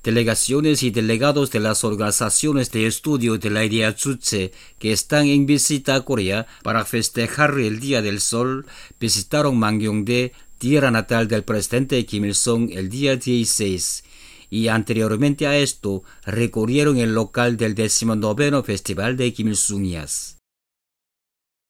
Delegaciones y delegados de las organizaciones de estudio de la idea Juche que están en visita a Corea para festejar el Día del Sol visitaron Mangyongdae, tierra natal del presidente Kim Il-sung, el día 16 y anteriormente a esto recorrieron el local del 19º Festival de Kim Il-sungias.